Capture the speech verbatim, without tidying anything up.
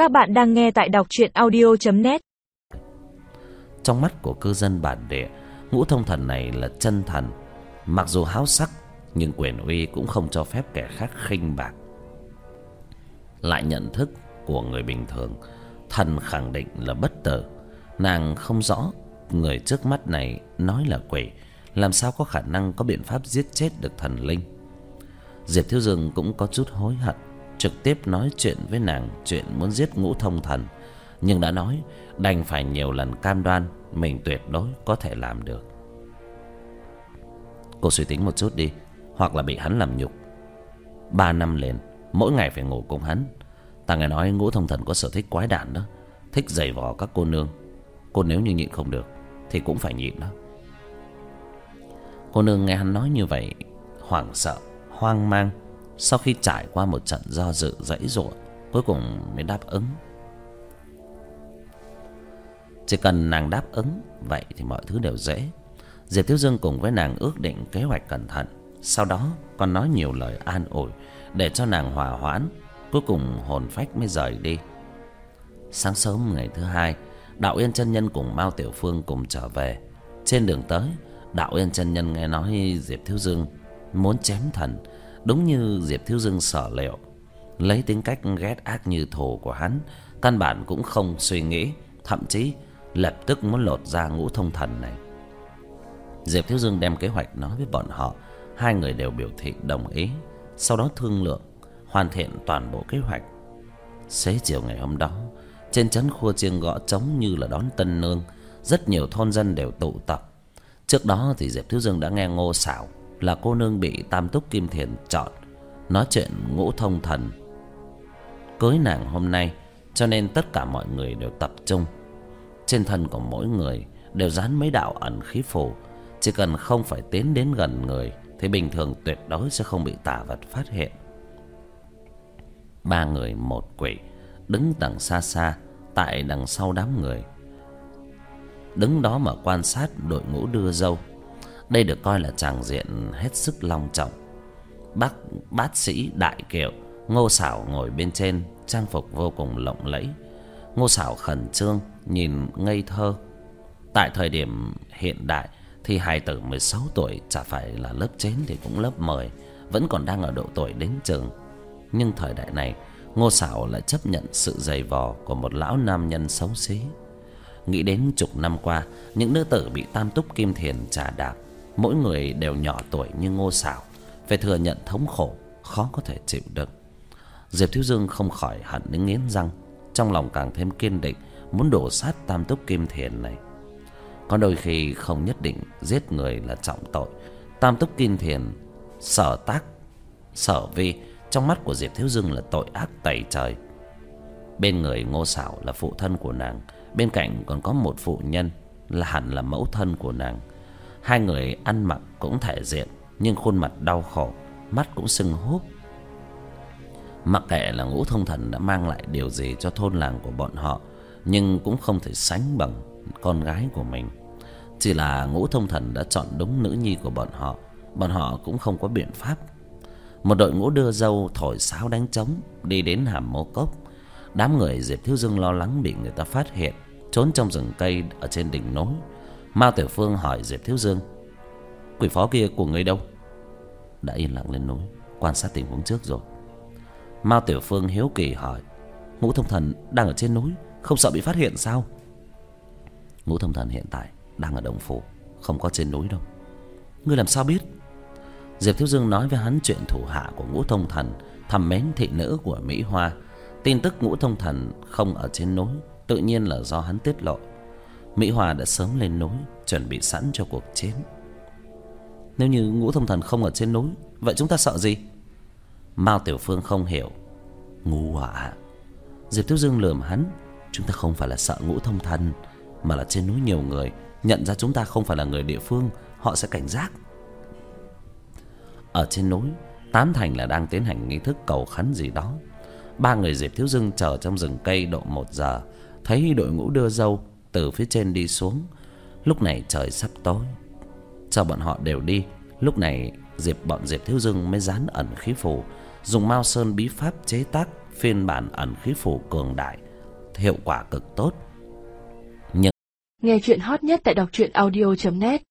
Các bạn đang nghe tại đọc truyện audio chấm net. Trong mắt của cư dân bản địa, Ngũ Thông Thần này là chân thần. Mặc dù háo sắc, nhưng quyền uy cũng không cho phép kẻ khác khinh bạc. Lại nhận thức của người bình thường, thần khẳng định là bất tử. Nàng không rõ người trước mắt này nói là quỷ, làm sao có khả năng có biện pháp giết chết được thần linh. Diệp Thiếu Dương cũng có chút hối hận, trực tiếp nói chuyện với nàng chuyện muốn giết Ngũ Thông Thần, nhưng đã nói đành phải nhiều lần cam đoan mình tuyệt đối có thể làm được. Cô suy tính một chút đi, hoặc là bị hắn làm nhục. Ba năm liền mỗi ngày phải ngủ cùng hắn. Ta nghe nói Ngũ Thông Thần có sở thích quái đản đó, thích giày vò các cô nương. Cô nếu như nhịn không được thì cũng phải nhịn đó. Cô nương nghe hắn nói như vậy, hoảng sợ, hoang mang. Sau khi trải qua một trận do dự dãy dụa, cuối cùng mới đáp ứng. Chỉ cần nàng đáp ứng, vậy thì mọi thứ đều dễ. Diệp Thiếu Dương cùng với nàng ước định kế hoạch cẩn thận, sau đó còn nói nhiều lời an ủi để cho nàng hòa hoãn. Cuối cùng hồn phách mới rời đi. Sáng sớm ngày thứ hai, Đạo Yên chân nhân cùng Mao Tiểu Phương cùng trở về. Trên đường tới, Đạo Yên chân nhân nghe nói Diệp Thiếu Dương muốn chém thần. Đúng như Diệp Thiếu Dương sở liệu, lấy tính cách ghét ác như thù của hắn, căn bản cũng không suy nghĩ, thậm chí lập tức muốn lột ra Ngũ Thông Thần này. Diệp Thiếu Dương đem kế hoạch nói với bọn họ, hai người đều biểu thị đồng ý. Sau đó thương lượng hoàn thiện toàn bộ kế hoạch. Xế chiều ngày hôm đó, trên trấn khua chiêng gõ trống như là đón tân nương. Rất nhiều thôn dân đều tụ tập. Trước đó thì Diệp Thiếu Dương đã nghe Ngô Sảo là cô nương bị Tam Túc Kim Thiền chọn nói chuyện Ngũ Thông Thần cưới nàng hôm nay, cho nên tất cả mọi người đều tập trung. Trên thân của mỗi người đều dán mấy đạo ẩn khí phù. Chỉ cần không phải tiến đến gần người thì bình thường tuyệt đối sẽ không bị tà vật phát hiện. Ba người một quỷ đứng đằng xa xa, tại đằng sau đám người, đứng đó mà quan sát đội ngũ đưa dâu. Đây được coi là tràng diện hết sức long trọng. Bác bát sĩ đại kiệu, Ngô Sảo ngồi bên trên, trang phục vô cùng lộng lẫy. Ngô Sảo khẩn trương nhìn ngây thơ. Tại thời điểm hiện đại thì hài tử mười sáu tuổi chả phải là lớp chín thì cũng lớp mười, vẫn còn đang ở độ tuổi đến trường. Nhưng thời đại này, Ngô Sảo lại chấp nhận sự giày vò của một lão nam nhân xấu xí. Nghĩ đến chục năm qua, những nữ tử bị Tam Túc Kim Thiền trà đạp, mỗi người đều nhỏ tuổi như Ngô Sảo, phải thừa nhận thống khổ khó có thể chịu đựng. Diệp Thiếu Dương không khỏi hận đến nghiến răng, trong lòng càng thêm kiên định muốn đổ sát Tam Túc Kim Thiền này. Có đôi khi không nhất định giết người là trọng tội. Tam Túc Kim Thiền sở tác sở vi trong mắt của Diệp Thiếu Dương là tội ác tày trời. Bên người Ngô Sảo là phụ thân của nàng, bên cạnh còn có một phụ nhân là hẳn là mẫu thân của nàng. Hai người ăn mặc cũng thể diện, nhưng khuôn mặt đau khổ, mắt cũng sưng húp. Mặc kệ là Ngũ Thông Thần đã mang lại điều gì cho thôn làng của bọn họ, nhưng cũng không thể sánh bằng con gái của mình. Chỉ là Ngũ Thông Thần đã chọn đúng nữ nhi của bọn họ, bọn họ cũng không có biện pháp. Một đội ngũ đưa dâu thổi sáo đánh trống đi đến Hàm Mô Cốc. Đám người Diệp Thiếu Dương lo lắng bị người ta phát hiện, trốn trong rừng cây ở trên đỉnh núi. Mao Tiểu Phương hỏi Diệp Thiếu Dương, quỷ phó kia của ngươi đâu? Đã yên lặng lên núi quan sát tình huống trước rồi. Mao Tiểu Phương hiếu kỳ hỏi, Ngũ Thông Thần đang ở trên núi, không sợ bị phát hiện sao? Ngũ Thông Thần hiện tại đang ở Đồng Phủ, không có trên núi đâu. Ngươi làm sao biết? Diệp Thiếu Dương nói với hắn chuyện thủ hạ của Ngũ Thông Thần thầm mến thị nữ của Mỹ Hoa. Tin tức Ngũ Thông Thần không ở trên núi tự nhiên là do hắn tiết lộ. Mỹ Hoa đã sớm lên núi chuẩn bị sẵn cho cuộc chiến. Nếu như Ngũ Thông Thần không ở trên núi, vậy chúng ta sợ gì? Mao Tiểu Phương không hiểu. Ngu ạ. Diệp Thiếu Dương lườm hắn, chúng ta không phải là sợ Ngũ Thông Thần, mà là trên núi nhiều người nhận ra chúng ta không phải là người địa phương, họ sẽ cảnh giác. Ở trên núi, tám thành là đang tiến hành nghi thức cầu khấn gì đó. Ba người Diệp Thiếu Dương chờ trong rừng cây độ một giờ, thấy đội ngũ đưa dâu từ phía trên đi xuống. Lúc này trời sắp tối, cho bọn họ đều đi. Lúc này Diệp bọn Diệp Thiếu Dương mới dán ẩn khí phù, dùng Mao Sơn bí pháp chế tác phiên bản ẩn khí phù cường đại hiệu quả cực tốt. Nghe chuyện hot nhất tại đọc truyện audio chấm net.